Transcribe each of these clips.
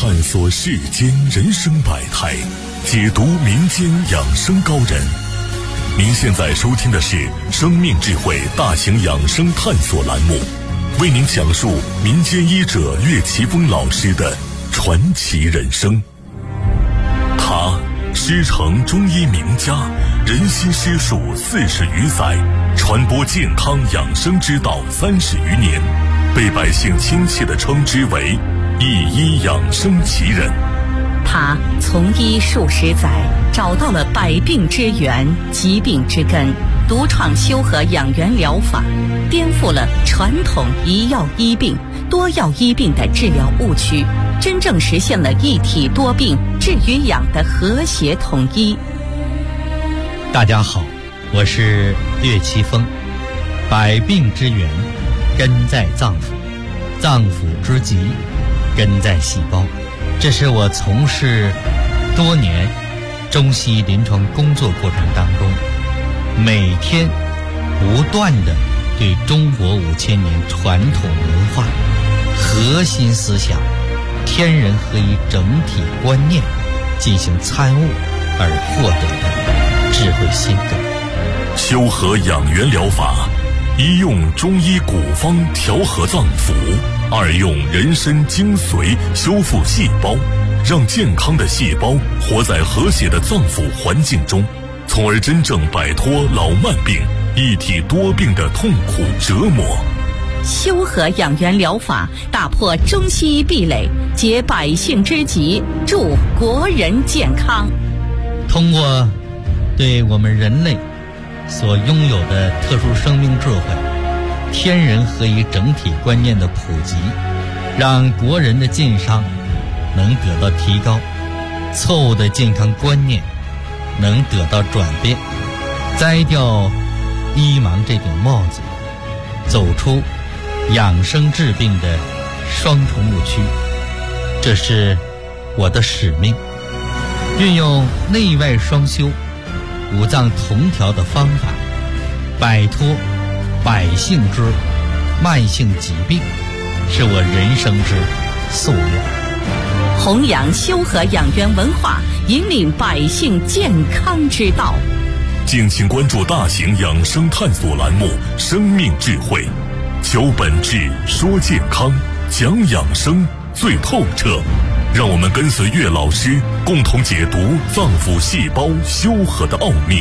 探索世间人生百态，解读民间养生高人。您现在收听的是生命智慧大型养生探索栏目，为您讲述民间医者岳奇峰老师的传奇人生。他师承中医名家，人心师术40余载，传播健康养生之道30余年，被百姓亲切地称之为一医养生奇人。 他从医数十载，找到了百病之源、疾病之根，独创修和养元疗法，颠覆了传统一药医病、多药医病的治疗误区，真正实现了一体多病治与养的和谐统一。 大家好，我是岳奇峰。百病之源根在脏腑，脏腑之疾根在细胞。这是我从事多年中西医临床工作过程当中，每天不断地对中国5000年传统文化核心思想天人合一整体观念进行参悟而获得的智慧心得。 修和养元疗法，一用中医古方调和脏腑，二用人参精髓修复细胞，让健康的细胞活在和谐的脏腑环境中，从而真正摆脱老慢病、一体多病的痛苦折磨。 修和养元疗法打破中西医壁垒，解百姓之急，助国人健康。 通过对我们人类所拥有的特殊生命智慧、天人合一整体观念的普及，让国人的健康能得到提高，错误的健康观念能得到转变，摘掉医盲这顶帽子，走出养生治病的双重误区。这是我的使命，运用内外双修、五脏同调的方法，摆脱百姓之慢性疾病，是我人生之夙愿。 弘扬修和养元文化，引领百姓健康之道。 敬请关注大型养生探索栏目《生命智慧》，求本质，说健康，讲养生最透彻。让我们跟随岳老师，共同解读脏腑细胞修和的奥秘。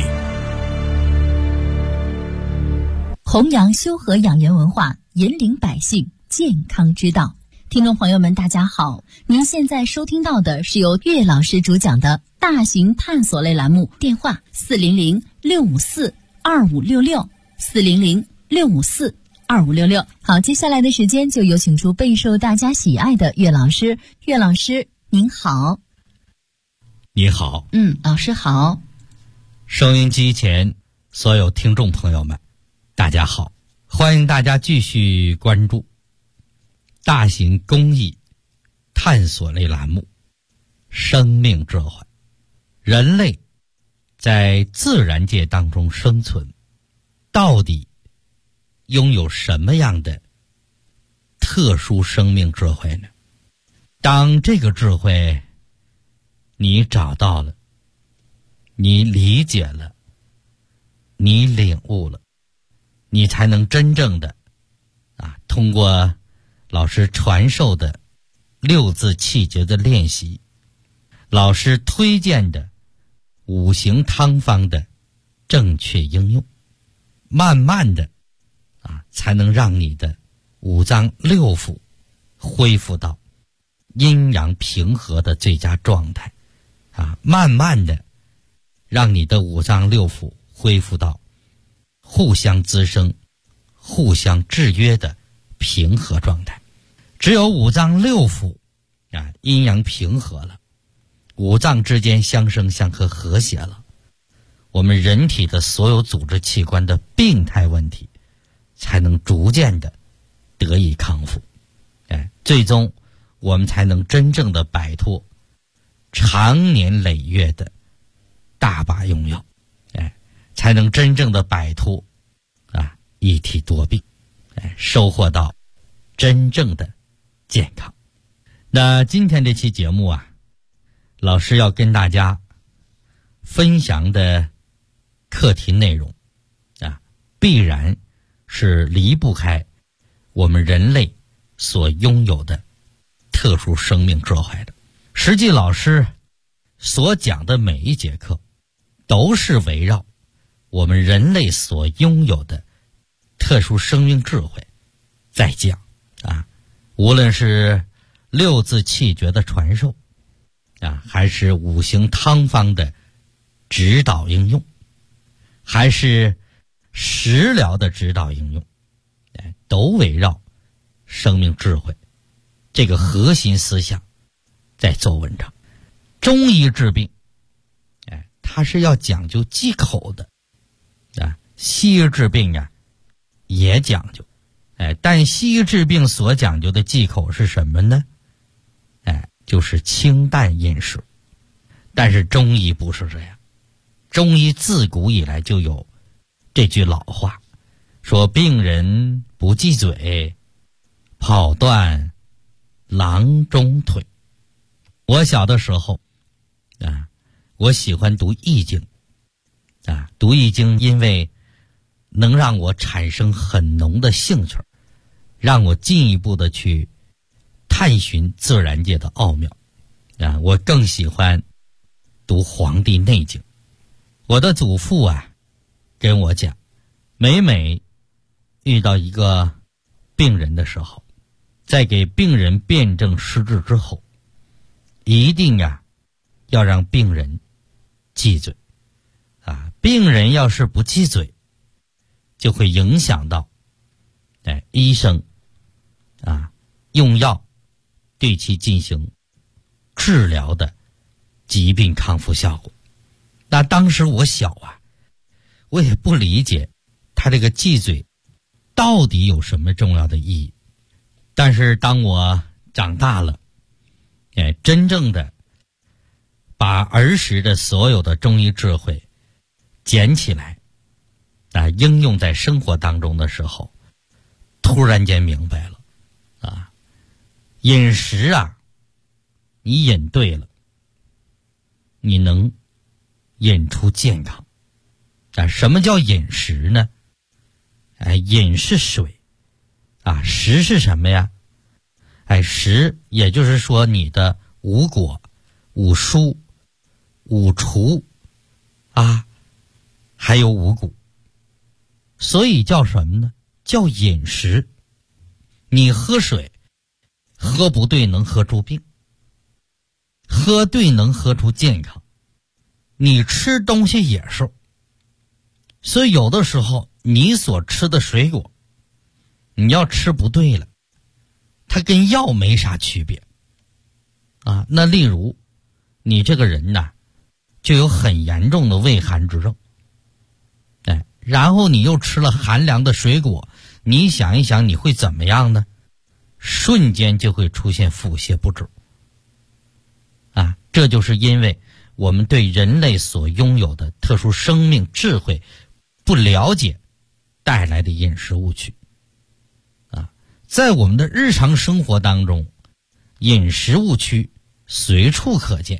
弘扬修和养元文化，引领百姓健康之道。听众朋友们大家好，您现在收听到的是由岳老师主讲的大型探索类栏目，电话400-654-2566 400-654-2566。好，接下来的时间就有请出备受大家喜爱的岳老师。岳老师您好。 你好。 老师好。 收音机前所有听众朋友们大家好，欢迎大家继续关注大型公益探索类栏目生命智慧。人类在自然界当中生存，到底拥有什么样的特殊生命智慧呢？当这个智慧你找到了，你理解了，你领悟了，你才能真正的通过老师传授的6字气诀的练习，老师推荐的5行汤方的正确应用，慢慢的才能让你的五脏六腑恢复到阴阳平和的最佳状态，慢慢的让你的五脏六腑恢复到互相滋生、互相制约的平和状态。只有五脏六腑阴阳平和了，五脏之间相生相克和谐了，我们人体的所有组织器官的病态问题才能逐渐的得以康复，最终我们才能真正的摆脱长年累月的大把用药，才能真正的摆脱一体多病，收获到真正的健康。 那今天这期节目啊，老师要跟大家分享的课题内容啊，必然是离不开我们人类所拥有的特殊生命智慧的。实际老师所讲的每一节课都是围绕我们人类所拥有的特殊生命智慧在讲啊，无论是六字气诀的传授啊，还是五行汤方的指导应用，还是食疗的指导应用，都围绕生命智慧这个核心思想在做文章。中医治病它是要讲究忌口的啊，西医治病啊也讲究，但西医治病所讲究的忌口是什么呢？就是清淡饮食。但是中医不是这样，中医自古以来就有这句老话，说病人不忌嘴，跑断郎中腿。我小的时候啊，我喜欢读易经啊，读易经因为能让我产生很浓的兴趣，让我进一步的去探寻自然界的奥妙啊。我更喜欢读《黄帝内经》。我的祖父啊跟我讲，每遇到一个病人的时候，在给病人辩证施治之后，一定要让病人忌嘴啊。病人要是不忌嘴，就会影响到医生用药对其进行治疗的疾病康复效果。那当时我小我也不理解他这个忌嘴到底有什么重要的意义。但是当我长大了，真正的把儿时的所有的中医智慧捡起来应用在生活当中的时候，突然间明白了饮食你饮对了，你能饮出健康。什么叫饮食呢？饮是水食是什么呀？食也就是说你的五果、五蔬、五畜还有五谷，所以叫什么呢？叫饮食。你喝水喝不对能喝出病，喝对能喝出健康。你吃东西也是，所以有的时候你所吃的水果，你要吃不对了，它跟药没啥区别那例如你这个人就有很严重的胃寒之症，然后你又吃了寒凉的水果，你想一想你会怎么样呢？瞬间就会出现腹泻不止这就是因为我们对人类所拥有的特殊生命智慧不了解带来的饮食误区在我们的日常生活当中，饮食误区随处可见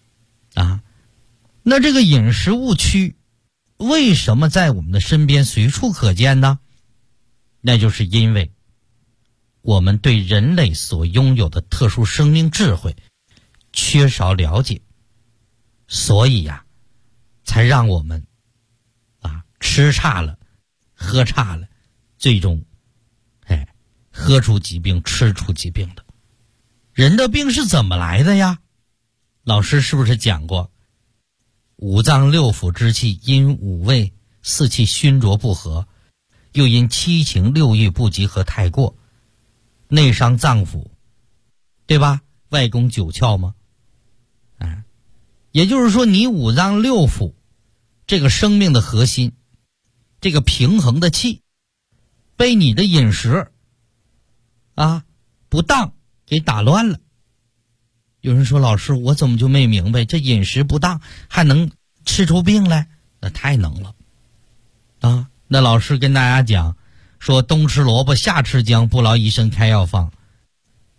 那这个饮食误区为什么在我们的身边随处可见呢？那就是因为我们对人类所拥有的特殊生命智慧缺少了解，所以才让我们吃差了，喝差了，最终喝出疾病，吃出疾病的。人的病是怎么来的呀？老师是不是讲过，五脏六腑之气因五味四气熏浊不和，又因七情六欲不集合太过，内伤脏腑，对吧？外攻九窍吗？也就是说你五脏六腑这个生命的核心，这个平衡的气被你的饮食不当给打乱了。有人说，老师我怎么就没明白，这饮食不当还能吃出病来？那太能了那老师跟大家讲说，冬吃萝卜夏吃姜，不劳医生开药方。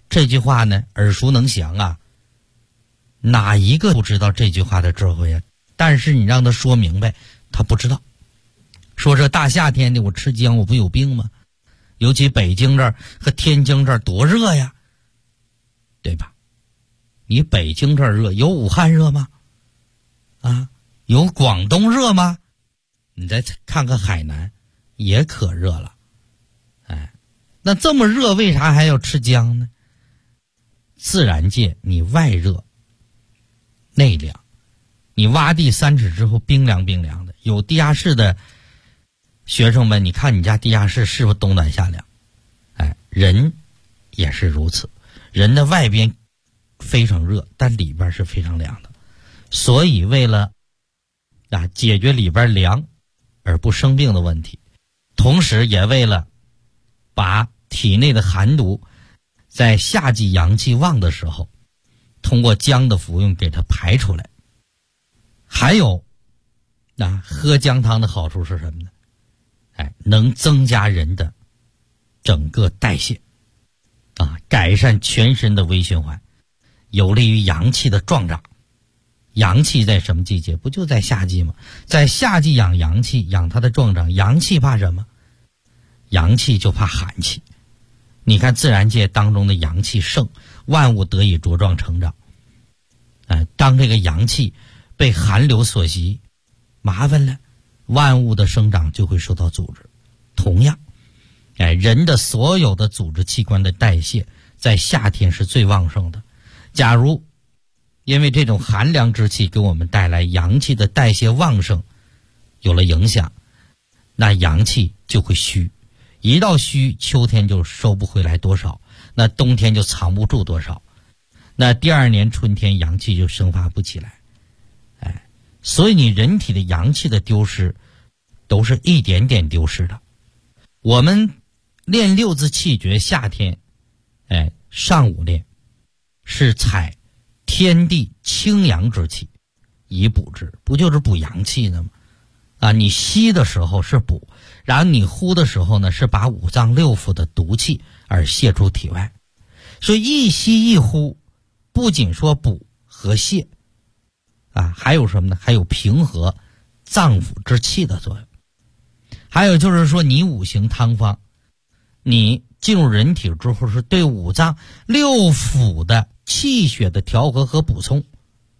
这句话呢耳熟能详啊，哪一个不知道这句话的智慧啊？但是你让他说明白，他不知道。说这大夏天的我吃姜我不有病吗？尤其北京这儿和天津这儿多热呀，对吧？你北京这儿热，有武汉热吗？啊，有广东热吗？你再看看海南，也可热了。哎，那这么热，为啥还要吃姜呢？自然界你外热内凉，你挖地3尺之后冰凉冰凉的。有地下室的学生们，你看你家地下室是不是冬暖夏凉？哎，人也是如此，人的外边非常热，但里边是非常凉的。所以为了解决里边凉而不生病的问题，同时也为了把体内的寒毒在夏季阳气旺的时候通过姜的服用给它排出来。还有喝姜汤的好处是什么呢？能增加人的整个代谢改善全身的微循环，有利于阳气的壮长。阳气在什么季节？不就在夏季吗？在夏季养阳气，养它的壮长。阳气怕什么？阳气就怕寒气。你看自然界当中的阳气盛，万物得以茁壮成长。当这个阳气被寒流所袭，麻烦了，万物的生长就会受到阻止。同样，人的所有的组织器官的代谢在夏天是最旺盛的。假如因为这种寒凉之气给我们带来阳气的代谢旺盛有了影响，那阳气就会虚，一到虚，秋天就收不回来多少，那冬天就藏不住多少，那第2年春天阳气就生发不起来。所以你人体的阳气的丢失都是一点点丢失的。我们练6字气诀，夏天上午练是采天地清阳之气以补之，不就是补阳气的吗？你吸的时候是补，然后你呼的时候呢是把5脏6腑的毒气而泄出体外。所以一吸一呼不仅说补和泄还有什么呢？还有平和脏腑之气的作用。还有就是说你5行汤方，你进入人体之后是对5脏6腑的气血的调和和补充。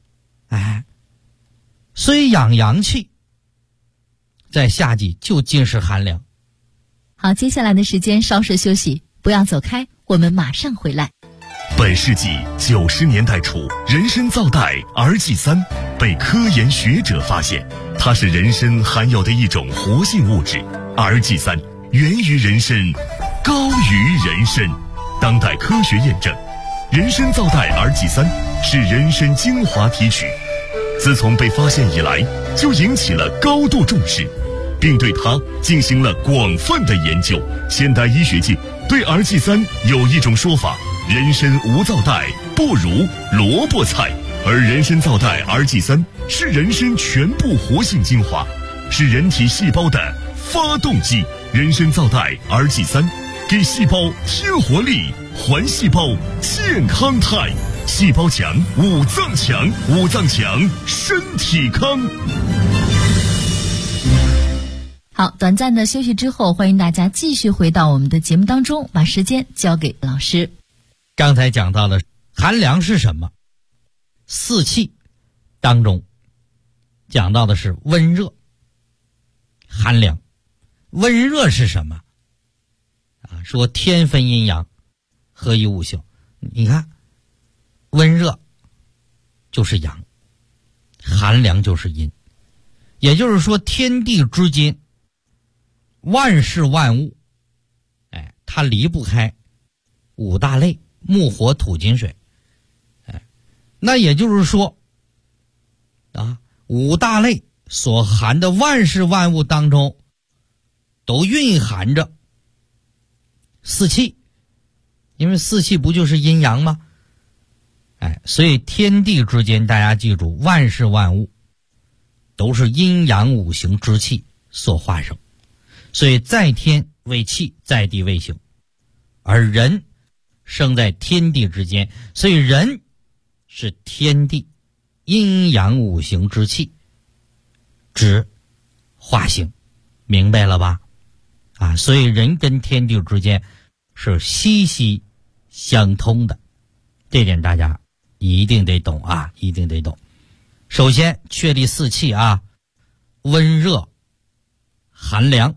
所以养阳气在夏季就尽是寒凉。 好，接下来的时间稍事休息，不要走开，我们马上回来。 本世纪90年代初，人参皂苷Rg3被科研学者发现，它是人参含有的一种活性物质。Rg3源于人参，高于人参。当代科学验证，人参皂苷Rg3是人参精华提取，自从被发现以来，就引起了高度重视，并对它进行了广泛的研究。现代医学界对 Rg3有一种说法：人参无皂苷不如萝卜菜，而人参皂苷Rg3是人参全部活性精华，是人体细胞的发动机。人参皂苷Rg3给细胞添活力，还细胞健康态。细胞强，五脏强，五脏强，身体康。 好，短暂的休息之后，欢迎大家继续回到我们的节目当中，把时间交给老师。 刚才讲到了寒凉是什么，4气当中讲到的是温热寒凉。温热是什么说天分阴阳，合一五行。你看温热就是阳，寒凉就是阴。也就是说天地之间万事万物它离不开5大类：木火土金水。那也就是说5大类所含的万事万物当中都蕴含着4气，因为4气不就是阴阳吗？所以天地之间，大家记住，万事万物都是阴阳5行之气所化生。所以在天为气，在地为形，而人生在天地之间，所以人是天地阴阳五行之气之化形，明白了吧？所以人跟天地之间是息息相通的，这点大家一定得懂啊，一定得懂。首先确立四气啊，温热寒凉，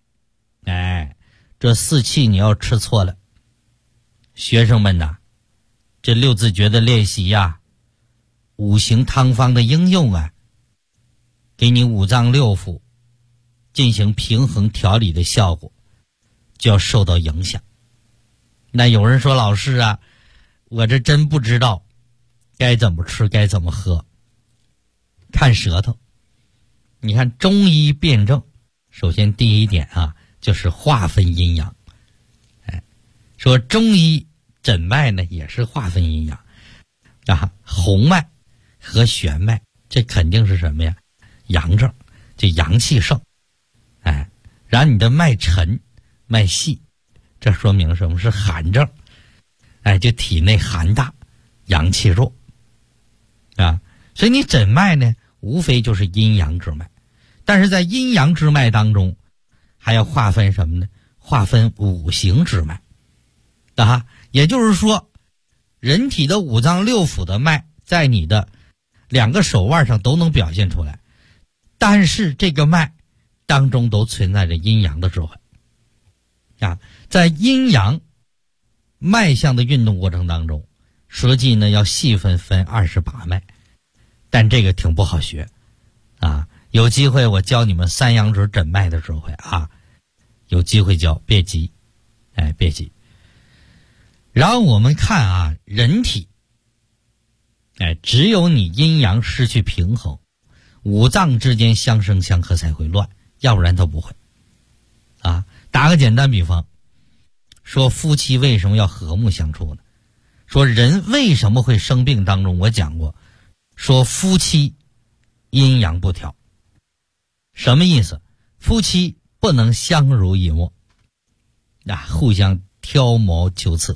这四气你要吃错了，学生们呐，这六字诀的练习呀，五行汤方的应用啊，给你五脏六腑进行平衡调理的效果就要受到影响。那有人说，老师啊，我这真不知道该怎么吃该怎么喝。看舌头，你看中医辨证，首先第一点啊，就是划分阴阳。说中医诊脉呢也是划分阴阳红脉和弦脉，这肯定是什么呀？阳症，这阳气盛。然后你的脉沉脉细，这说明什么？是寒症。就体内寒大，阳气弱所以你诊脉呢无非就是阴阳之脉，但是在阴阳之脉当中还要划分什么呢？划分五行之脉也就是说，人体的五脏六腑的脉在你的两个手腕上都能表现出来，但是这个脉当中都存在着阴阳的智慧在阴阳脉象的运动过程当中，实际呢要细分28脉，但这个挺不好学有机会我教你们三阳指诊脉的智慧有机会教，别急别急。然后我们看人体只有你阴阳失去平衡，五脏之间相生相克才会乱，要不然都不会打个简单比方，说夫妻为什么要和睦相处呢？说人为什么会生病当中我讲过，说夫妻阴阳不调，什么意思？夫妻不能相濡以沫互相挑毛求疵，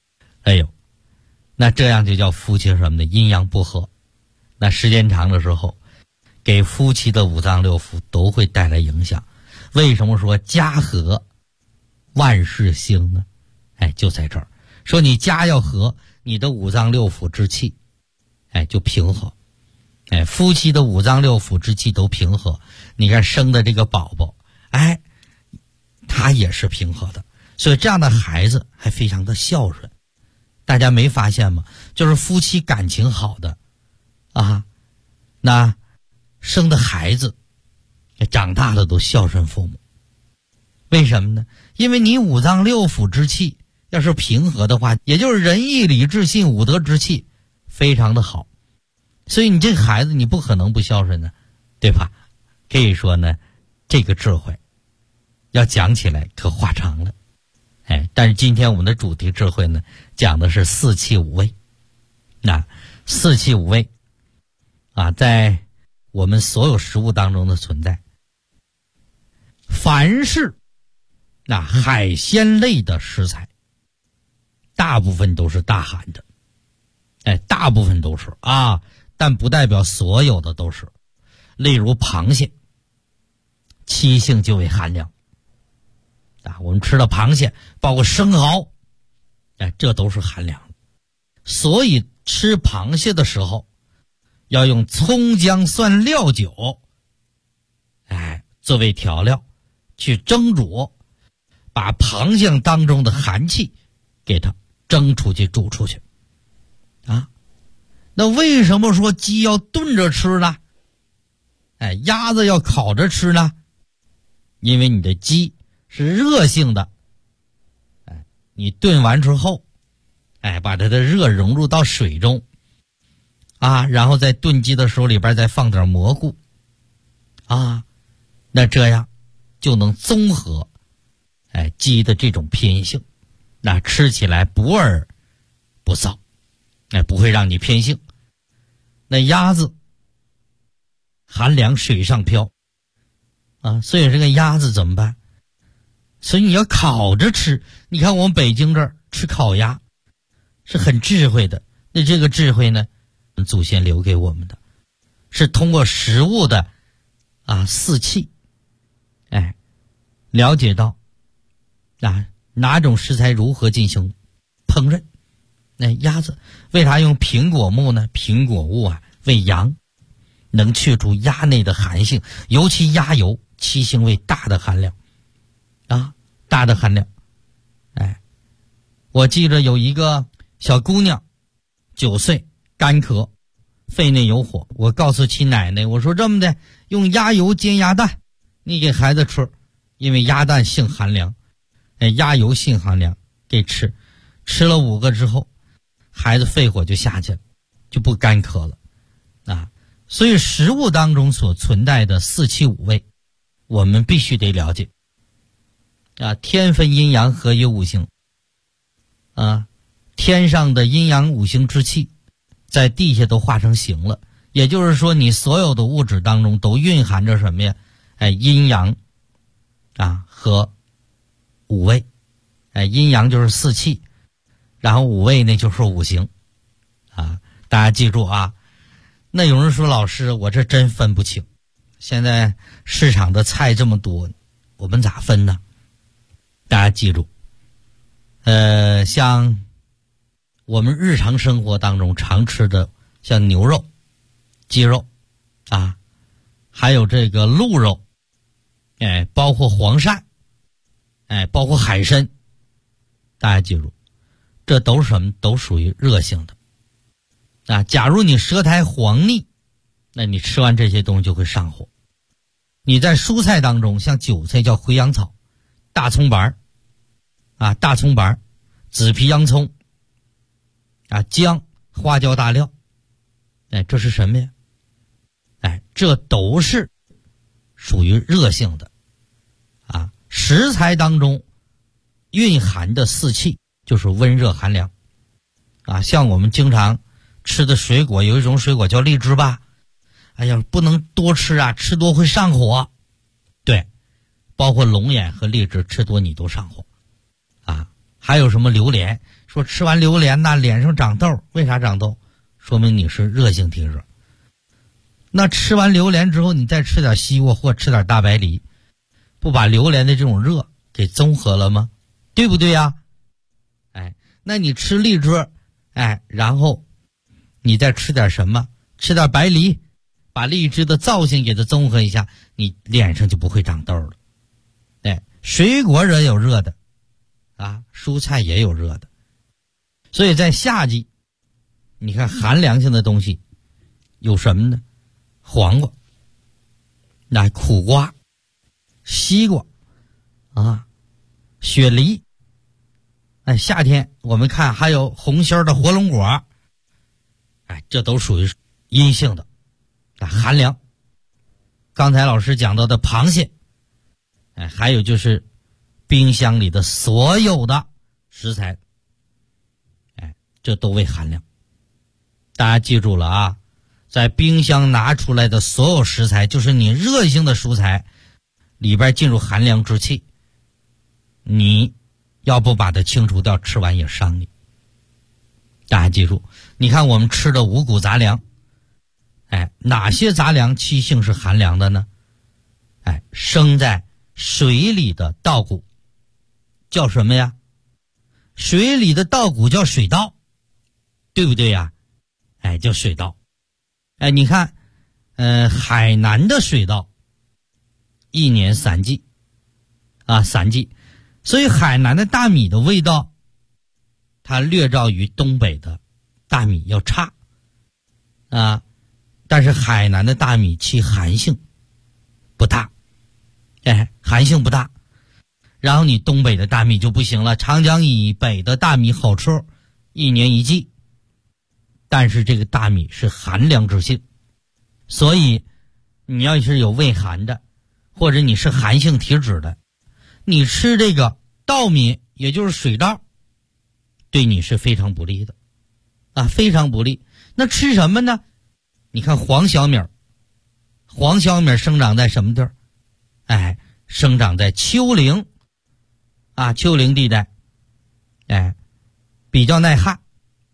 那这样就叫夫妻什么呢？阴阳不和。那时间长的时候，给夫妻的五脏六腑都会带来影响。为什么说家和万事兴呢？就在这儿，说你家要和，你的五脏六腑之气就平和。夫妻的五脏六腑之气都平和，你看生的这个宝宝他也是平和的，所以这样的孩子还非常的孝顺。大家没发现吗？就是夫妻感情好的那生的孩子长大了都孝顺父母。为什么呢？因为你五脏六腑之气要是平和的话，也就是仁义礼智信五德之气非常的好，所以你这个孩子你不可能不孝顺呢，对吧？可以说呢，这个智慧要讲起来可话长了。但是今天我们的主题智慧呢，讲的是四气五味。那四气五味在我们所有食物当中的存在，凡是海鲜类的食材，大部分都是大寒的。大部分都是但不代表所有的都是。例如螃蟹，七性就为寒凉我们吃的螃蟹包括生蚝这都是寒凉的。所以吃螃蟹的时候要用葱姜蒜料酒作为调料去蒸煮，把螃蟹当中的寒气给它蒸出去煮出去那为什么说鸡要炖着吃呢？鸭子要烤着吃呢？因为你的鸡是热性的，你炖完之后把它的热融入到水中然后在炖鸡的时候里边再放点蘑菇那这样就能综合鸡的这种偏性，那吃起来不味不臊不会让你偏性。那鸭子寒凉水上漂所以这个鸭子怎么办？所以你要烤着吃。你看我们北京这儿吃烤鸭， 是很智慧的。那这个智慧呢，祖先留给我们的，是通过食物的四气，了解到哪种食材如何进行烹饪。鸭子为啥用苹果木呢？苹果物为阳，能去除鸭内的寒性，尤其鸭油其性为大的寒凉大的寒凉。我记着有一个小姑娘9岁，干咳，肺内有火，我告诉其奶奶，我说这么的，用鸭油煎鸭蛋，你给孩子吃，因为鸭蛋性寒凉，鸭油性寒凉，给吃了5个之后，孩子肺火就下去了，就不干咳了所以食物当中所存在的4气5味，我们必须得了解天分阴阳，合于五行天上的阴阳五行之气在地下都化成形了，也就是说你所有的物质当中都蕴含着什么呀？阴阳和五味。阴阳就是4气，然后五味呢就是五行大家记住那有人说，老师我这真分不清，现在市场的菜这么多，我们咋分呢？大家记住像我们日常生活当中常吃的，像牛肉、鸡肉还有这个鹿肉，包括黄鳝，包括海参，大家记住，这都是什么？都属于热性的假如你舌苔黄腻，那你吃完这些东西就会上火。你在蔬菜当中，像韭菜叫回阳草，大葱白紫皮洋葱姜、花椒、大料，这是什么呀？这都是属于热性的食材当中蕴含的4气就是温热寒凉像我们经常吃的水果，有一种水果叫荔枝吧，不能多吃吃多会上火。对，包括龙眼和荔枝，吃多你都上火还有什么榴莲，说吃完榴莲脸上长痘，为啥长痘？说明你是热性体质。那吃完榴莲之后，你再吃点西瓜或吃点大白梨，不把榴莲的这种热给综合了吗？对不对呀？那你吃荔枝，然后你再吃点什么？吃点白梨，把荔枝的造型给它综合一下，你脸上就不会长痘了。水果也有热的蔬菜也有热的，所以在夏季，你看寒凉性的东西有什么呢？黄瓜、苦瓜、西瓜雪梨。夏天我们看还有红心的火龙果，这都属于阴性的寒凉。刚才老师讲到的螃蟹，还有就是冰箱里的所有的食材，这都为寒凉。大家记住了在冰箱拿出来的所有食材，就是你热性的蔬菜里边进入寒凉之气，你要不把它清除掉，吃完也伤你。大家记住，你看我们吃的五谷杂粮，哪些杂粮气性是寒凉的呢？生在水里的稻谷叫什么呀？水里的稻谷叫水稻，对不对呀？叫水稻。你看海南的水稻1年3季3季，所以海南的大米的味道它略照于东北的大米要差但是海南的大米其寒性不大，寒性不大。然后你东北的大米就不行了，长江以北的大米好吃，1年1季，但是这个大米是寒凉之性，所以你要是有胃寒的，或者你是寒性体质的，你吃这个稻米，也就是水稻，对你是非常不利的非常不利。那吃什么呢？你看黄小米，黄小米生长在什么地儿？生长在丘陵丘陵地带，比较耐旱，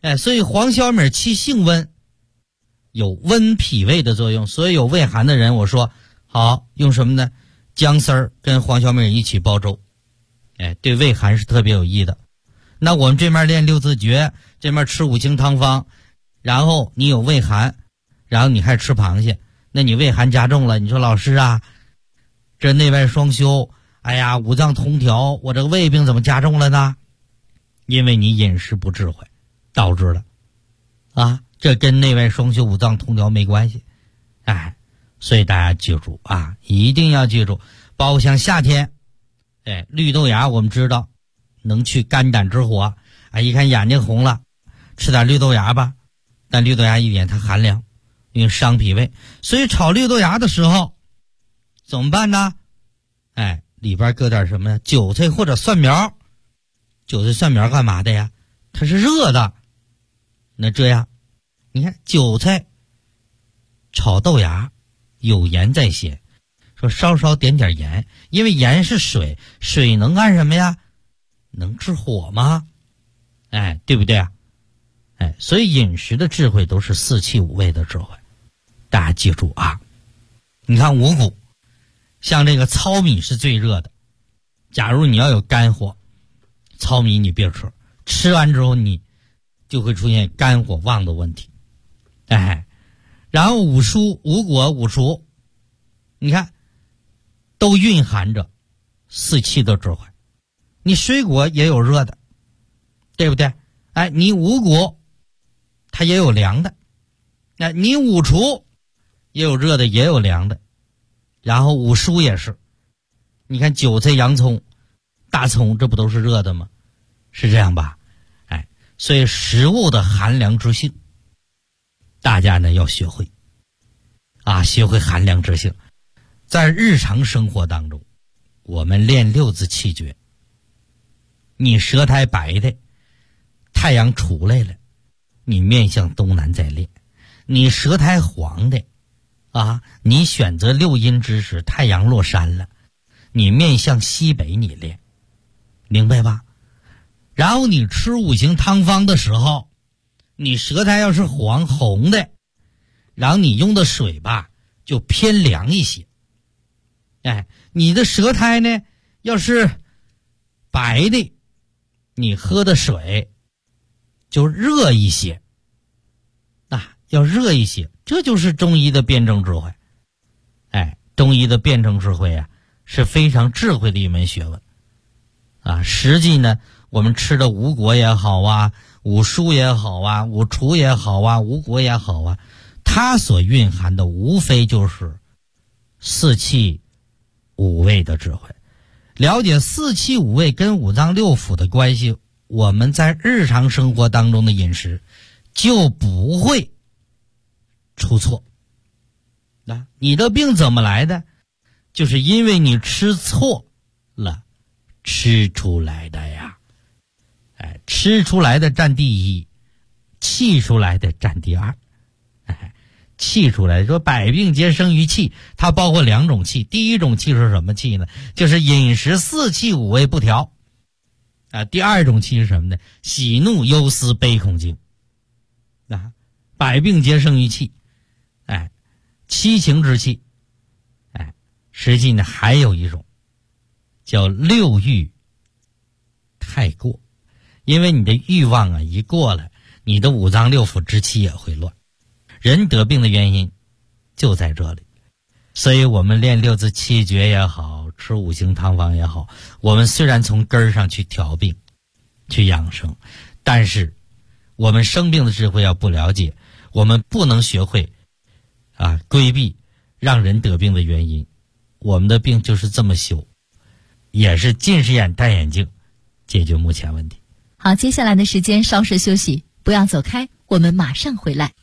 所以黄小米去性温，有温脾胃的作用。所以有胃寒的人，我说好用什么呢？姜丝儿跟黄小米一起煲粥，对胃寒是特别有益的。那我们这面练六字诀，这面吃五行汤方，然后你有胃寒，然后你还吃螃蟹，那你胃寒加重了，你说老师啊，这内外双修，哎呀，五脏通调，我这个胃病怎么加重了呢？因为你饮食不智慧导致了啊，这跟内外双修五脏通调没关系。所以大家记住啊，一定要记住，包括像夏天，绿豆芽我们知道能去肝胆之火，一看眼睛红了，吃点绿豆芽吧。但绿豆芽一点它寒凉，因为伤脾胃，所以炒绿豆芽的时候怎么办呢？里边搁点什么呀？韭菜或者蒜苗。韭菜蒜苗干嘛的呀？它是热的。那这样你看韭菜炒豆芽有盐在先，说稍稍点点盐，因为盐是水，水能干什么呀？能治火吗？对不对啊？所以饮食的智慧都是四气五味的智慧，大家记住啊。你看五谷，像这个糙米是最热的，假如你要有肝火，糙米你别吃，吃完之后你就会出现肝火旺的问题。然后五蔬五果五熟，你看都蕴含着四气的智慧。你水果也有热的，对不对？你五谷它也有凉的，你五畜也有热的也有凉的，然后五蔬也是，你看韭菜洋葱大葱这不都是热的吗？是这样吧？所以食物的寒凉之性大家呢要学会学会寒凉之性。在日常生活当中我们练六字气诀，你舌苔白的太阳出来了，你面向东南再练；你舌苔黄的你选择六阴之时太阳落山了，你面向西北你练，明白吧？然后你吃五行汤方的时候，你舌苔要是黄红的，然后你用的水吧就偏凉一些。你的舌苔呢要是白的，你喝的水就热一些，要热一些，这就是中医的辩证智慧。中医的辩证智慧是非常智慧的一门学问实际呢，我们吃的五果也好五蔬也好五畜也好五果也好它所蕴含的无非就是四气五味的智慧。了解四气五味跟五脏六腑的关系，我们在日常生活当中的饮食就不会出错。你的病怎么来的？就是因为你吃错了吃出来的呀。吃出来的占第一，气出来的占第二。气出来说百病皆生于气，它包括两种气。第一种气是什么气呢？就是饮食四气五味不调第二种气是什么呢？喜怒忧思悲恐惊百病皆生于气，七情之气。实际呢还有一种叫六欲太过，因为你的欲望一过了，你的五脏六腑之气也会乱。人得病的原因就在这里。所以我们练六字气诀也好，吃五行汤方也好，我们虽然从根儿上去调病去养生，但是我们生病的智慧要不了解，我们不能学会规避让人得病的原因。我们的病就是这么修，也是近视眼戴眼镜解决目前问题。 好，接下来的时间稍事休息，不要走开，我们马上回来。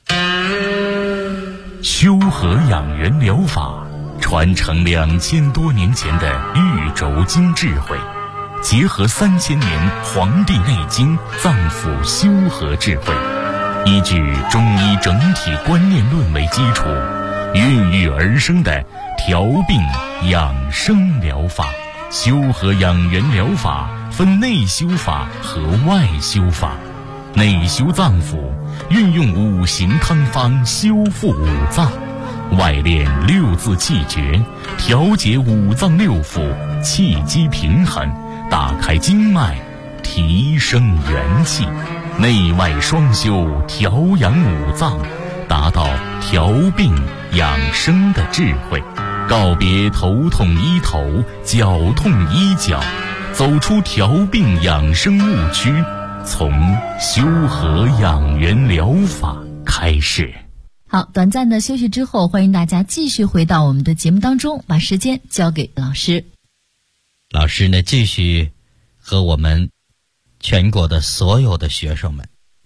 修和养元疗法传承2000多年前的玉轴经智慧，结合3000年《黄帝内经》脏腑修和智慧，依据中医整体观念论为基础，孕育而生的调病养生疗法。修和养元疗法分内修法和外修法， 内修脏腑，运用五行汤方修复五脏；外练六字气诀，调节五脏六腑，气机平衡，打开经脉，提升元气；内外双修，调养五脏，达到调病养生的智慧。告别头痛医头，脚痛医脚，走出调病养生误区，从修和养元疗法开始。 好，短暂的休息之后，欢迎大家继续回到我们的节目当中，把时间交给老师。 老师呢，继续和我们全国的所有的学生们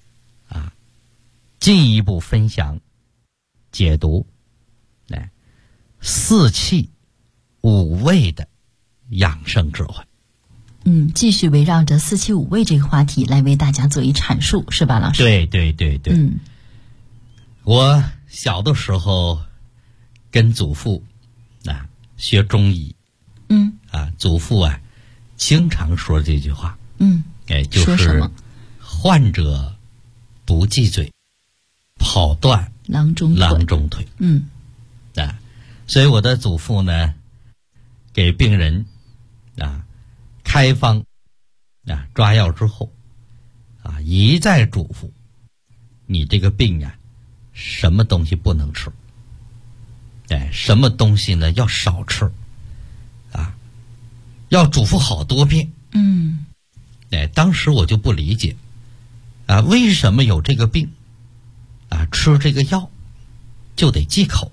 进一步分享解读四气五味的养生智慧。 继续围绕着四气五味这个话题来为大家做一阐述，是吧，老师？ 对。我小的时候跟祖父学中医，祖父经常说这句话，就是患者不忌嘴，跑断郎中腿。所以我的祖父呢，给病人开方抓药之后一再嘱咐你这个病什么东西不能吃，什么东西呢要少吃要嘱咐好多遍。当时我就不理解为什么有这个病吃这个药就得忌口。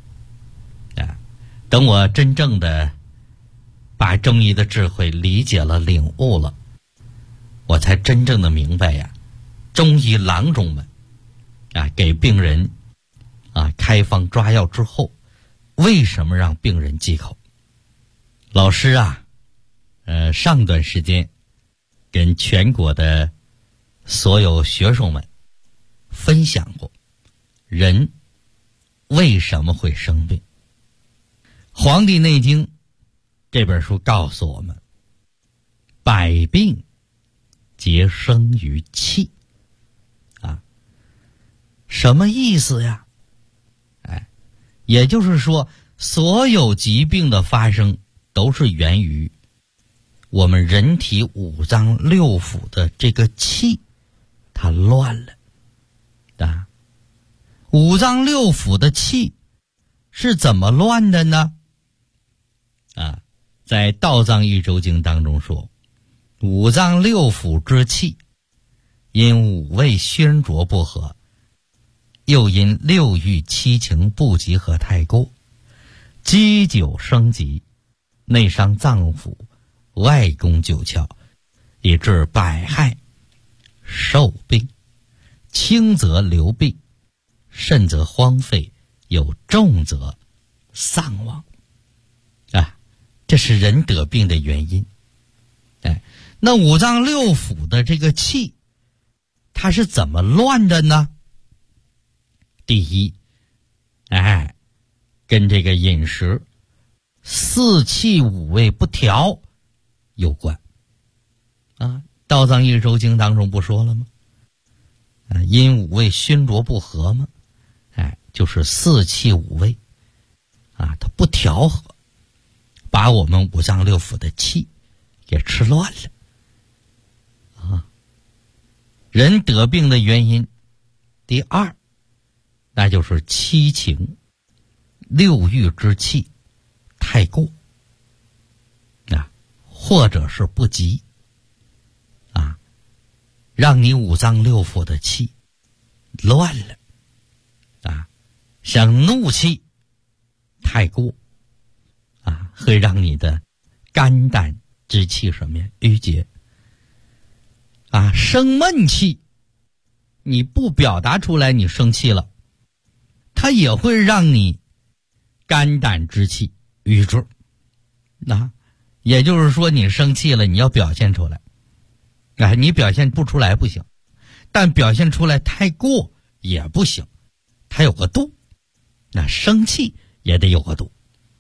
等我真正的把中医的智慧理解了领悟了，我才真正的明白中医郎中们给病人开方抓药之后为什么让病人忌口。老师上段时间跟全国的所有学生们分享过人为什么会生病。《黄帝内经》这本书告诉我们，百病皆生于气什么意思呀？也就是说，所有疾病的发生都是源于我们人体五脏六腑的这个气它乱了五脏六腑的气是怎么乱的呢？在《道藏一周经》当中说，五脏六腑之气因五味熏浊不和，又因六欲七情不及和太过，积久生疾，内伤脏腑，外攻九窍，以致百害受病，轻则留病，甚则荒废，有重则丧亡这是人得病的原因。那五脏六腑的这个气它是怎么乱的呢？第一跟这个饮食四气五味不调有关道藏一周经当中不说了吗？因五味熏浊不和吗？就是四气五味它不调和，把我们五脏六腑的气给吃乱了人得病的原因第二，那就是七情六欲之气太过或者是不及让你五脏六腑的气乱了像怒气太过会让你的肝胆之气什么呀郁结生闷气，你不表达出来你生气了，它也会让你肝胆之气郁滞也就是说你生气了你要表现出来你表现不出来不行，但表现出来太过也不行，它有个度，那生气也得有个度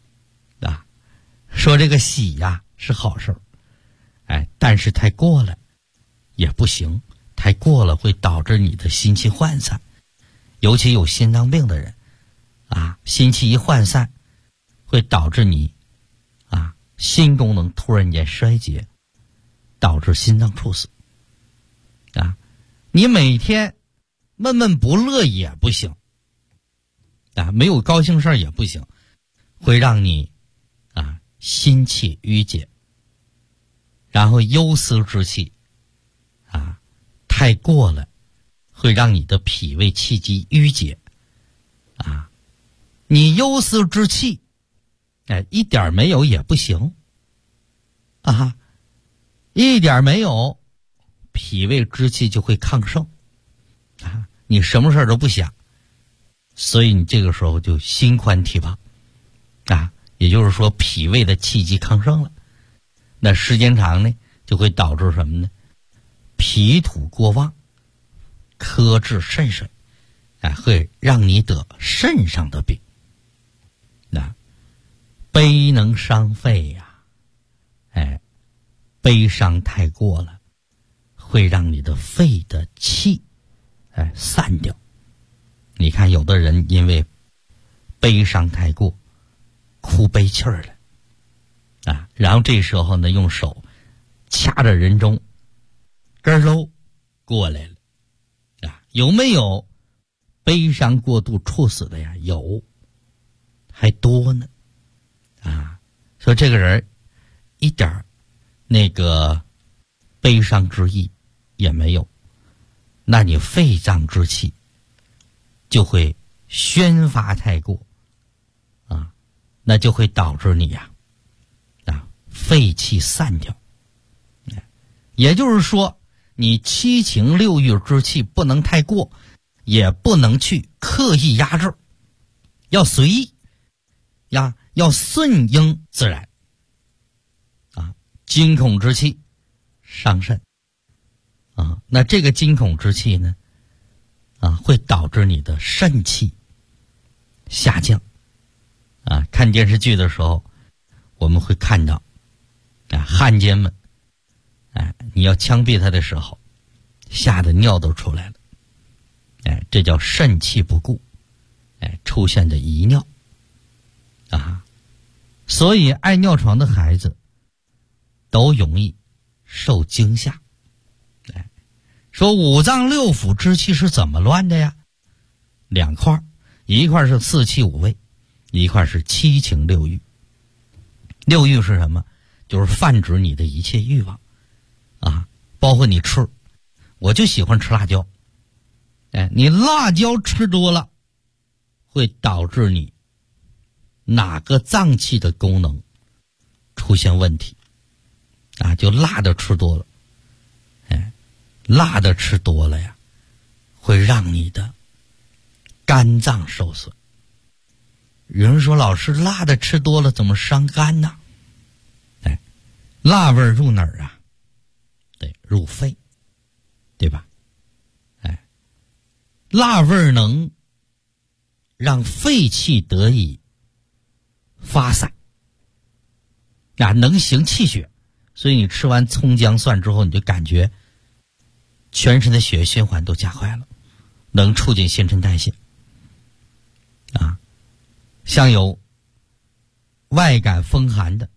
说这个喜是好事但是太过了也不行， 太过了会导致你的心气涣散，尤其有心脏病的人啊，心气一涣散会导致你啊心功能突然间衰竭，导致心脏猝死啊。你每天闷闷不乐也不行啊，没有高兴事儿也不行，会让你啊心气郁结，然后忧思之气啊太过了会让你的脾胃气机郁结啊。你忧思之气一点没有也不行啊，一点没有脾胃之气就会亢盛啊，你什么事儿都不想，所以你这个时候就心宽体胖啊，也就是说脾胃的气机亢盛了，那时间长呢就会导致什么呢？脾土过旺，苛致肾水会让你得肾上的病。那悲能伤肺呀，悲伤太过了会让你的肺的气散掉。你看有的人因为悲伤太过哭悲气儿了啊，然后这时候呢用手掐着人中根喽过来了啊，有没有悲伤过度猝死的呀？有，还多呢啊。所以这个人一点那个悲伤之意也没有，那你肺脏之气就会宣发太过啊，那就会导致你呀肺气散掉。也就是说你七情六欲之气不能太过，也不能去刻意压制，要随意呀，要顺应自然啊。惊恐之气伤肾啊，那这个惊恐之气呢会导致你的肾气下降啊。看电视剧的时候我们会看到汉奸们你要枪毙他的时候吓得尿都出来了这叫肾气不固出现的遗尿啊。所以爱尿床的孩子都容易受惊吓。说五脏六腑之气是怎么乱的呀？两块，一块是四气五味，一块是七情六欲。六欲是什么？就是泛指你的一切欲望啊，包括你吃，我就喜欢吃辣椒你辣椒吃多了会导致你哪个脏器的功能出现问题就辣的吃多了辣的吃多了呀会让你的肝脏受损。有人说老师辣的吃多了怎么伤肝呢？辣味入哪儿啊？对，入肺，对吧？辣味能让肺气得以发散能行气血，所以你吃完葱姜蒜之后你就感觉全身的血液循环都加快了，能促进新陈代谢像有外感风寒的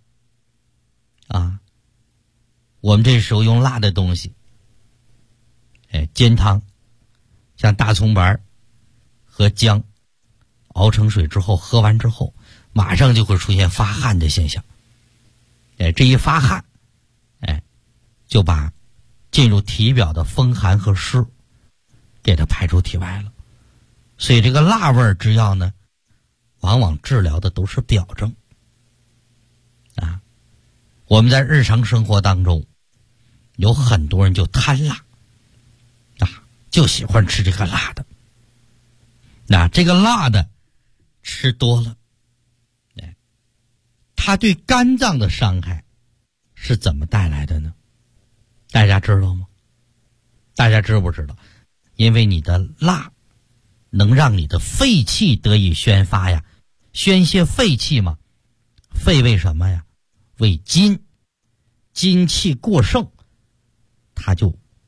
我们这时候用辣的东西煎汤，像大葱白和姜熬成水之后喝完之后马上就会出现发汗的现象这一发汗就把进入体表的风寒和湿给它排出体外了。所以这个辣味之药呢往往治疗的都是表症我们在日常生活当中有很多人就贪辣就喜欢吃这个辣的这个辣的吃多了它对肝脏的伤害是怎么带来的呢？大家知道吗？大家知不知道？因为你的辣能让你的肺气得以宣发呀，宣泄肺气嘛。肺为什么呀？为金，金气过盛，它就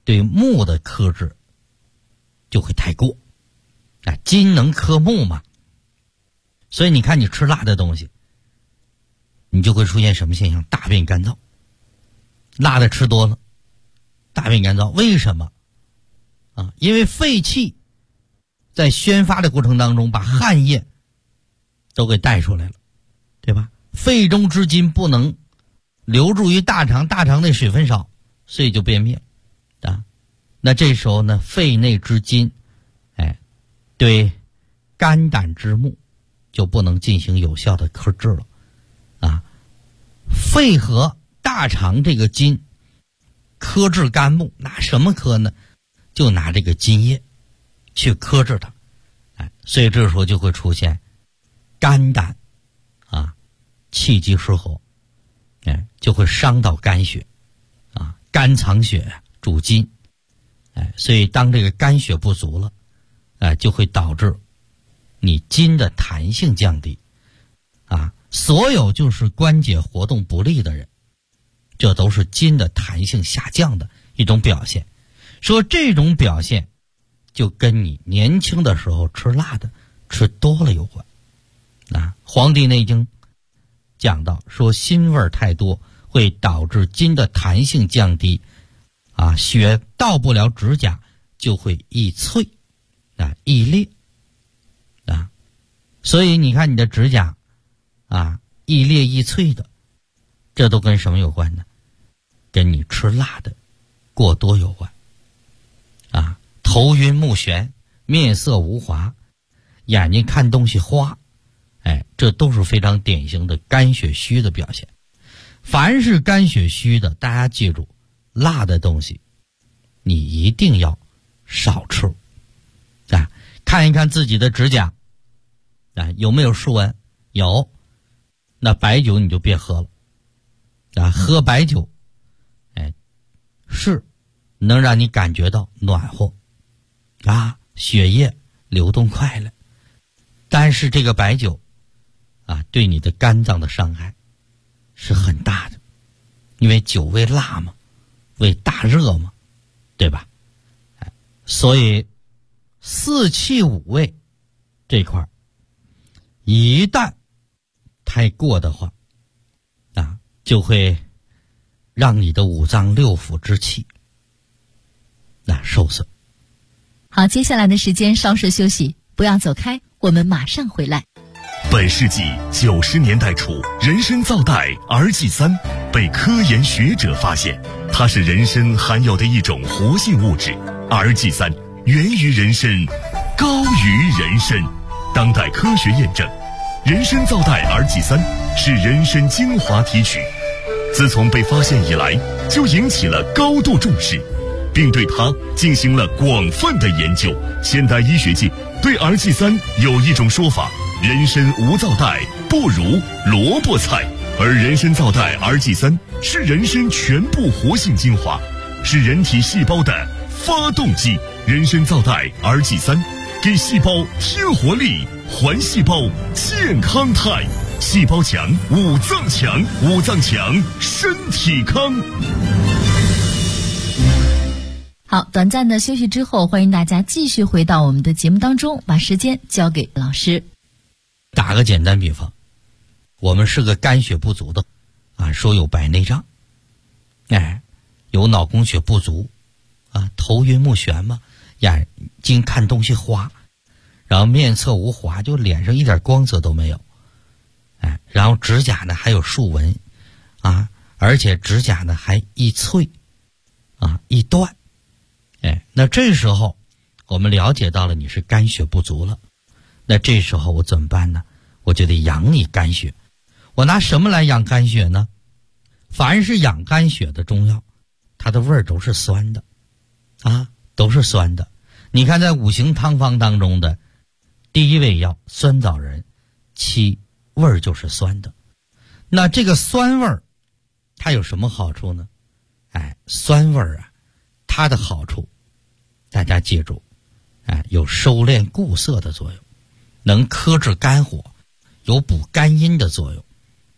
对木的克制就会太过啊，金能克木嘛，所以你看你吃辣的东西，你就会出现什么现象？大便干燥。辣的吃多了，大便干燥，为什么？啊，因为肺气在宣发的过程当中把汗液都给带出来了，对吧？肺中之津不能流入于大肠，大肠内水分少，所以就便秘啊。那这时候呢，肺内之津，对肝胆之木就不能进行有效的克制了啊。肺和大肠这个津克制肝木，拿什么克呢？就拿这个津液去克制它，所以这时候就会出现肝胆啊气机失和，就会伤到肝血啊。肝藏血主筋，所以当这个肝血不足了，就会导致你筋的弹性降低啊。所有就是关节活动不利的人，这都是筋的弹性下降的一种表现。说这种表现就跟你年轻的时候吃辣的吃多了有关啊。《黄帝内经》讲到说，辛味太多会导致筋的弹性降低啊，血到不了指甲就会易脆啊，易裂啊。所以你看你的指甲啊易裂易脆的，这都跟什么有关呢？跟你吃辣的过多有关啊。头晕目眩，面色无华，眼睛看东西花，这都是非常典型的肝血虚的表现。凡是肝血虚的，大家记住，辣的东西你一定要少吃啊。看一看自己的指甲啊，有没有竖纹？有，那白酒你就别喝了啊。喝白酒是能让你感觉到暖和啊，血液流动快了，但是这个白酒啊对你的肝脏的伤害是很大的，因为酒为辣嘛，为大热嘛，对吧？所以四气五味这块一旦太过的话啊，就会让你的五脏六腑之气受损。 好，接下来的时间稍事休息，不要走开，我们马上回来。 本世纪90年代初，人参皂苷儿祭三被科研学者发现，它是人参含有的一种活性物质。儿祭三源于人参，高于人参。当代科学验证，人参皂苷儿祭三是人参精华提取，自从被发现以来，就引起了高度重视，并对它进行了广泛的研究。现代医学界对儿祭三有一种说法：人参无皂苷不如萝卜菜，而人参皂苷儿祭三是人参全部活性精华，是人体细胞的发动机。人参皂苷儿祭三给细胞添活力，还细胞健康态。细胞强，五脏强，五脏强，身体康。 好，短暂的休息之后，欢迎大家继续回到我们的节目当中，把时间交给老师。 打个简单比方，我们是个肝血不足的啊，说有白内障，有脑供血不足啊，头晕目眩嘛，眼睛看东西花，然后面色无华，就脸上一点光泽都没有，然后指甲呢还有竖纹啊，而且指甲呢还易脆啊，易断。那这时候我们了解到了你是肝血不足了，那这时候我怎么办呢？我就得养你肝血。我拿什么来养肝血呢？凡是养肝血的中药，它的味儿都是酸的啊，都是酸的。你看在五行汤方当中的第一味药酸枣仁，其味儿就是酸的。那这个酸味儿它有什么好处呢？酸味儿啊，它的好处大家记住，有收敛固涩的作用，能克制肝火，有补肝阴的作用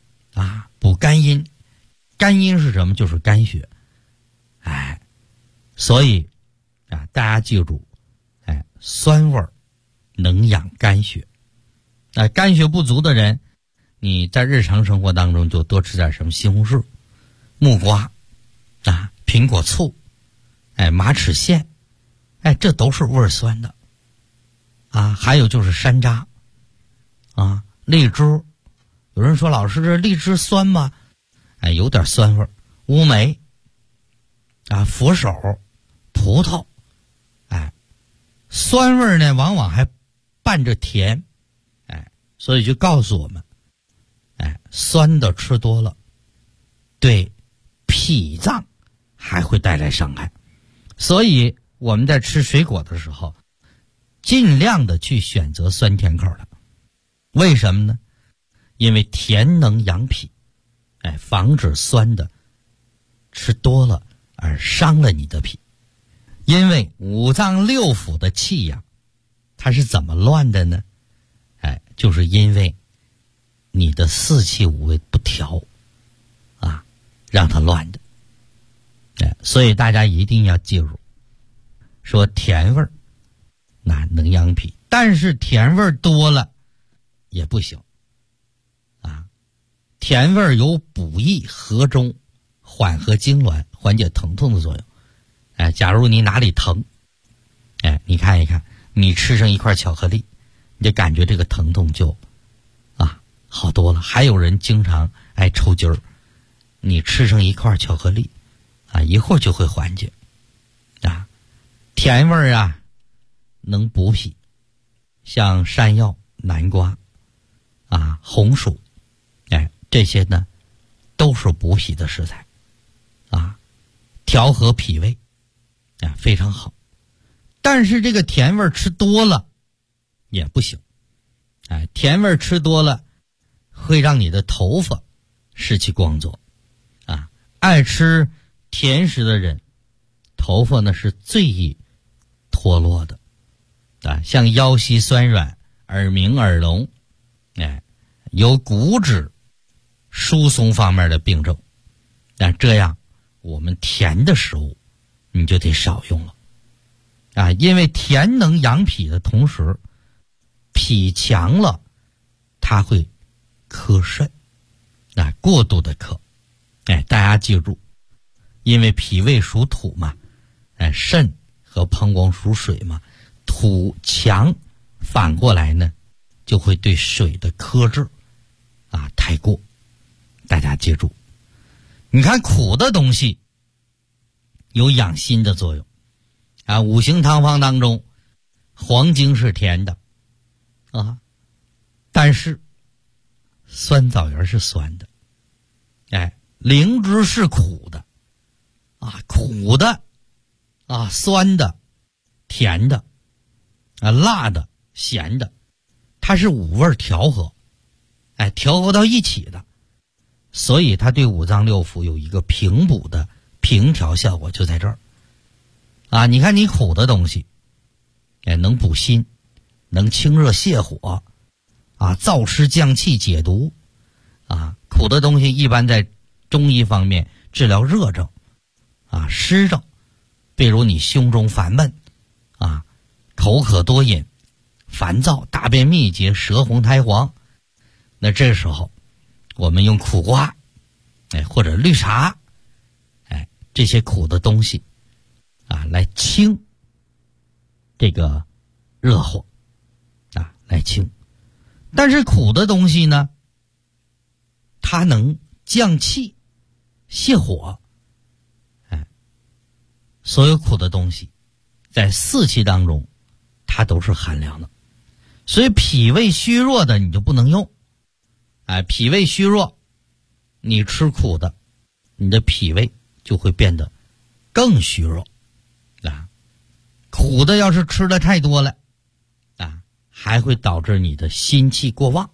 啊，补肝阴。肝阴是什么？就是肝血。 所以大家记住，酸味儿能养肝血。肝血不足的人，你在日常生活当中就多吃点什么西红柿、木瓜苹果醋，马齿苋，这都是味儿酸的还有就是山楂荔枝。有人说老师，这荔枝酸吗？有点酸味儿。乌梅佛手、葡萄，酸味儿呢往往还伴着甜，所以就告诉我们，酸的吃多了对脾脏还会带来伤害。所以我们在吃水果的时候尽量的去选择酸甜口的。为什么呢？因为甜能养脾，防止酸的吃多了而伤了你的脾。因为五脏六腑的气呀，它是怎么乱的呢？就是因为你的四气五味不调让它乱的。所以大家一定要记住，说甜味儿那能养脾，但是甜味儿多了也不行甜味儿有补益和中、缓和痉挛、缓解疼痛的作用。假如你哪里疼，你看一看，你吃上一块巧克力，你就感觉这个疼痛就好多了。还有人经常爱抽筋儿，你吃上一块巧克力一会儿就会缓解甜味儿能补脾，像山药、南瓜红薯这些呢都是补脾的食材调和脾胃非常好。但是这个甜味儿吃多了也不行甜味儿吃多了会让你的头发失去光泽爱吃甜食的人头发呢是最易脱落的像腰膝酸软、耳鸣、耳聋有骨质疏松方面的病症。这样我们甜的食物你就得少用了因为甜能养脾的同时，脾强了它会克肾过度的克大家记住，因为脾胃属土嘛肾和膀胱属水嘛，土强反过来呢就会对水的克制太过。大家记住，你看苦的东西有养心的作用五行汤方当中黄精是甜的但是酸枣仁是酸的灵芝是苦的苦的酸的、甜的辣的、咸的，它是五味调和调和到一起的，所以它对五脏六腑有一个平补的平调效果，就在这儿你看你苦的东西能补心，能清热泻火燥湿降气解毒苦的东西一般在中医方面治疗热症湿症，比如你胸中烦闷口渴多饮、烦躁、大便秘结、舌红苔黄，那这时候我们用苦瓜或者绿茶这些苦的东西来清这个热火来清。但是苦的东西呢，它能降气泻火所有苦的东西在四气当中它都是寒凉的，所以脾胃虚弱的你就不能用脾胃虚弱你吃苦的，你的脾胃就会变得更虚弱苦的要是吃的太多了还会导致你的心气过旺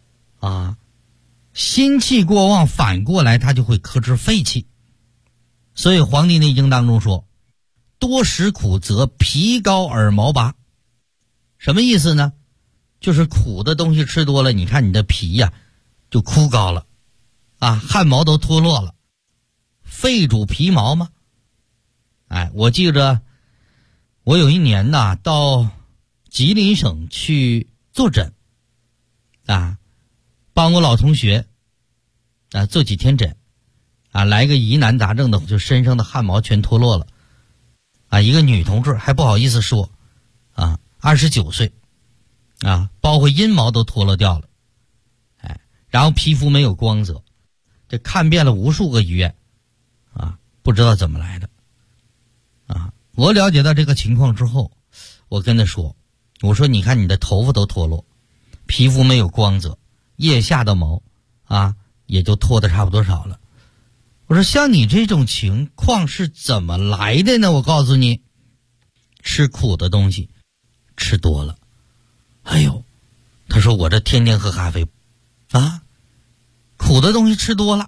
心气过旺反过来它就会克制肺气。所以《黄帝内经》当中说，多食苦则皮高而毛拔。什么意思呢？就是苦的东西吃多了，你看你的皮就枯槁了汗毛都脱落了。肺主皮毛嘛我记着我有一年呐到吉林省去坐诊帮我老同学做几天诊来个疑难杂症的，就身上的汗毛全脱落了一个女同志还不好意思说29岁包括阴毛都脱落掉了然后皮肤没有光泽，这看遍了无数个医院不知道怎么来的我了解到这个情况之后，我跟他说，我说你看你的头发都脱落，皮肤没有光泽，腋下的毛也就脱得差不多少了。我说像你这种情况是怎么来的呢？我告诉你，吃苦的东西吃多了。他说我这天天喝咖啡苦的东西吃多了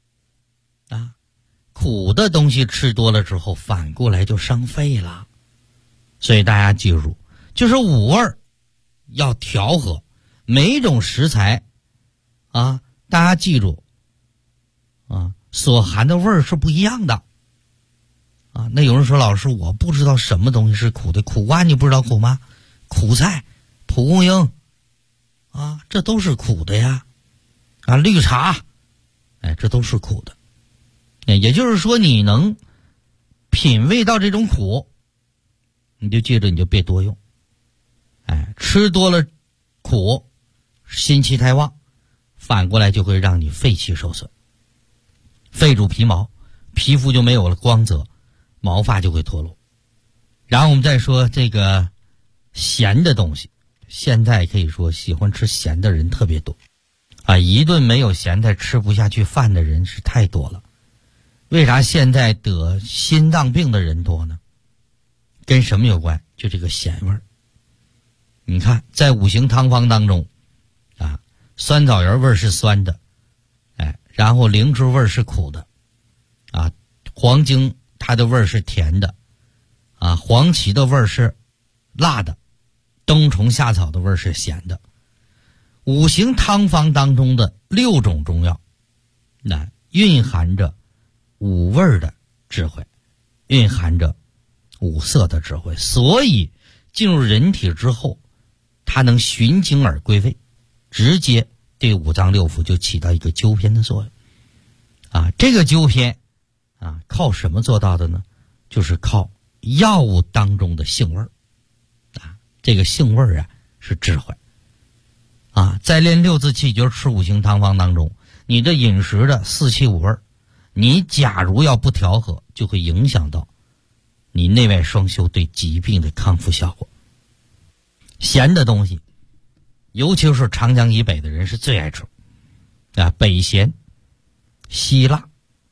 苦的东西吃多了之后反过来就伤肺了。所以大家记住，就是五味要调和，每一种食材大家记住所含的味儿是不一样的那有人说老师我不知道什么东西是苦的，苦瓜你不知道苦吗？苦菜、蒲公英这都是苦的呀绿茶这都是苦的。也就是说你能品味到这种苦，你就记着你就别多用吃多了苦心气太旺，反过来就会让你肺气受损，肺主皮毛，皮肤就没有了光泽，毛发就会脱落。然后我们再说这个咸的东西，现在可以说喜欢吃咸的人特别多一顿没有咸菜吃不下去饭的人是太多了。为啥现在得心脏病的人多呢？跟什么有关？就这个咸味儿。你看在五行汤方当中酸枣仁味儿是酸的然后灵芝味儿是苦的黄精它的味儿是甜的黄芪的味儿是辣的，冬虫夏草的味儿是咸的。五行汤方当中的6种中药蕴含着五味的智慧，蕴含着五色的智慧，所以进入人体之后它能循经而归胃，直接对五脏六腑就起到一个纠偏的作用这个纠偏靠什么做到的呢？就是靠药物当中的性味这个性味是智慧在练六字气就是吃五行汤方当中，你的饮食的四气五味你假如要不调和，就会影响到你内外双修对疾病的康复效果。咸的东西尤其是长江以北的人是最爱吃北咸西辣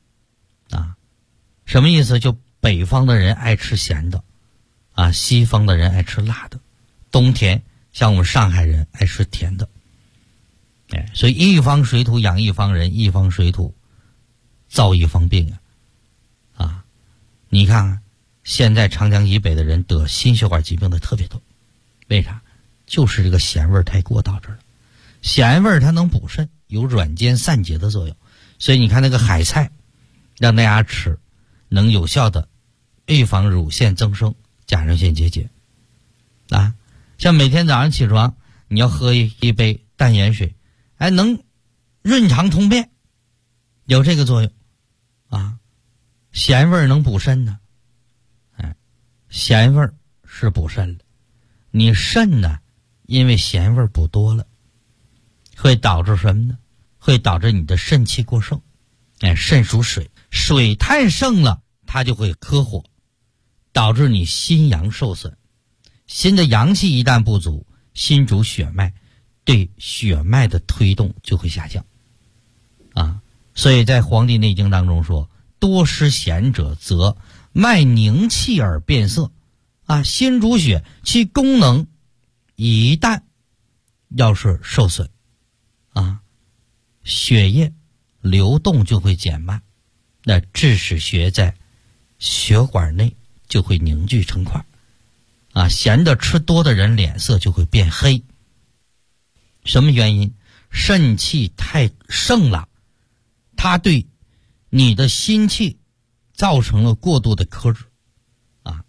什么意思？就北方的人爱吃咸的西方的人爱吃辣的，冬天像我们上海人爱吃甜的所以一方水土养一方人，一方水土造一方病你看现在长江以北的人得心血管疾病的特别多，为啥？就是这个咸味太过导致了。咸味它能补肾，有软坚散结的作用，所以你看那个海菜让大家吃，能有效的预防乳腺增生、甲状腺结节像每天早上起床你要喝一杯淡盐水能润肠通便，有这个作用咸味能补肾呢咸味是补肾的。你肾呢因为咸味补多了会导致什么呢？会导致你的肾气过剩肾属水，水太盛了它就会克火，导致你心阳受损。心的阳气一旦不足，心主血脉，对血脉的推动就会下降所以在《黄帝内经》当中说，多失咸者则脉凝气而变色心主血，其功能一旦要是受损血液流动就会减慢，那致使血在血管内就会凝聚成块咸的吃多的人脸色就会变黑。什么原因？肾气太盛了，它对你的心气造成了过度的克制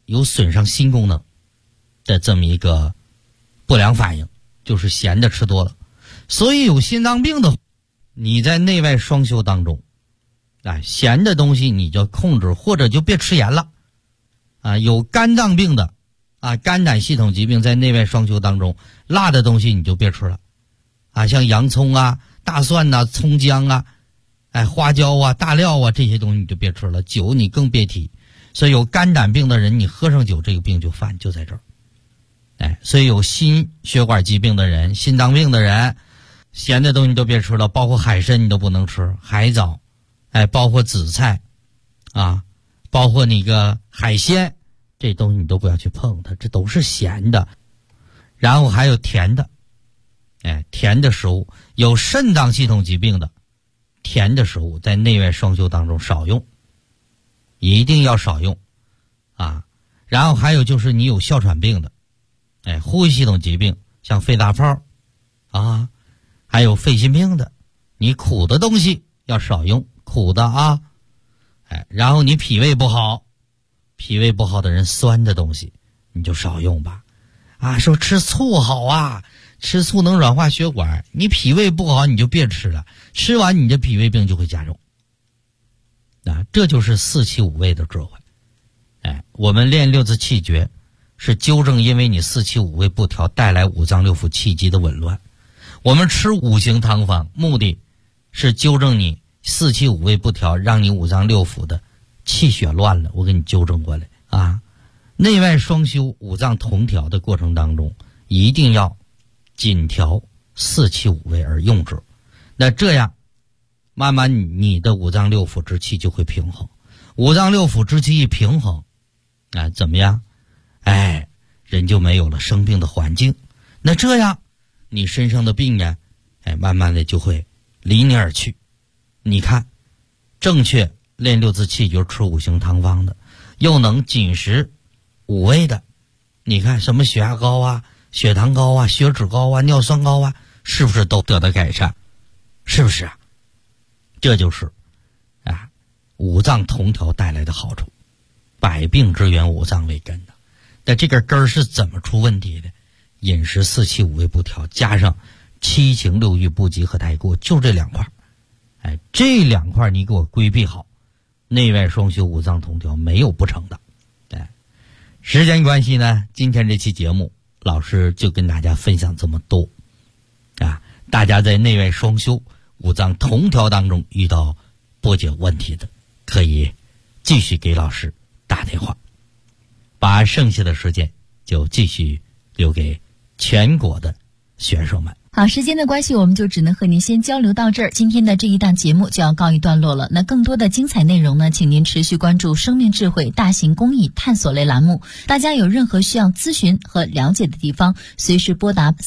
有损伤心功能的这么一个不良反应，就是咸的吃多了。所以有心脏病的，你在内外双修当中，咸的东西你就控制，或者就别吃盐了。有肝脏病的，肝胆系统疾病，在内外双修当中，辣的东西你就别吃了。像洋葱啊、大蒜啊、葱姜啊、花椒啊、大料啊，这些东西你就别吃了。酒你更别提。所以有肝胆病的人，你喝上酒，这个病就犯，就在这儿。所以有心血管疾病的人、心脏病的人，咸的东西你都别吃了，包括海参你都不能吃，海藻，包括紫菜，包括那个海鲜，这东西你都不要去碰它，这都是咸的。然后还有甜的，甜的食物，有肾脏系统疾病的，甜的食物在内外双修当中少用，一定要少用然后还有就是你有哮喘病的，呼吸系统疾病，像肺大泡还有肺心病的，你苦的东西要少用，苦的然后你脾胃不好的人，酸的东西你就少用吧。说吃醋好吃醋能软化血管，你脾胃不好你就别吃了，吃完你的脾胃病就会加重。这就是四气五味的智慧。我们练六字气诀是纠正因为你四气五味不调带来五脏六腑气机的紊乱。我们吃五行汤方目的是纠正你四气五味不调，让你五脏六腑的气血乱了，我给你纠正过来内外双修五脏同调的过程当中，一定要紧调四气五味而用之。那这样慢慢你的五脏六腑之气就会平衡。五脏六腑之气一平衡怎么样？人就没有了生病的环境。那这样你身上的病呢慢慢的就会离你而去。你看正确练六字气诀吃五行汤方的，又能紧实五味的，你看什么血压高血糖高血脂高尿酸高是不是都得到改善？是不是这就是五脏同调带来的好处。百病之源五脏为根的。但这个根儿是怎么出问题的？饮食四气五味不调，加上七情六欲不及和太过，就这两块。这两块你给我规避好，内外双修五脏同调没有不成的。时间关系呢，今天这期节目老师就跟大家分享这么多大家在内外双修五脏同调当中遇到不解问题的，可以继续给老师打电话，把剩下的时间就继续留给全国的选手们。 好，时间的关系，我们就只能和您先交流到这儿。今天的这一档节目就要告一段落了。那更多的精彩内容呢，请您持续关注生命智慧大型公益探索类栏目。大家有任何需要咨询和了解的地方，随时拨打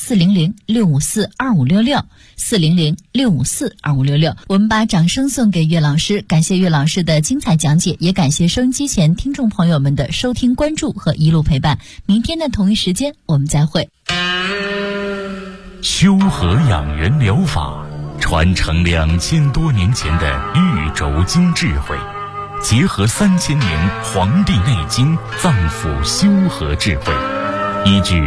400-654-2566 400-654-2566。我们把掌声送给岳老师，感谢岳老师的精彩讲解，也感谢收音机前听众朋友们的收听关注和一路陪伴。明天的同一时间我们再会。 修和养元疗法传承2000多年前的玉轴经智慧，结合3000年黄帝内经脏腑修和智慧，依据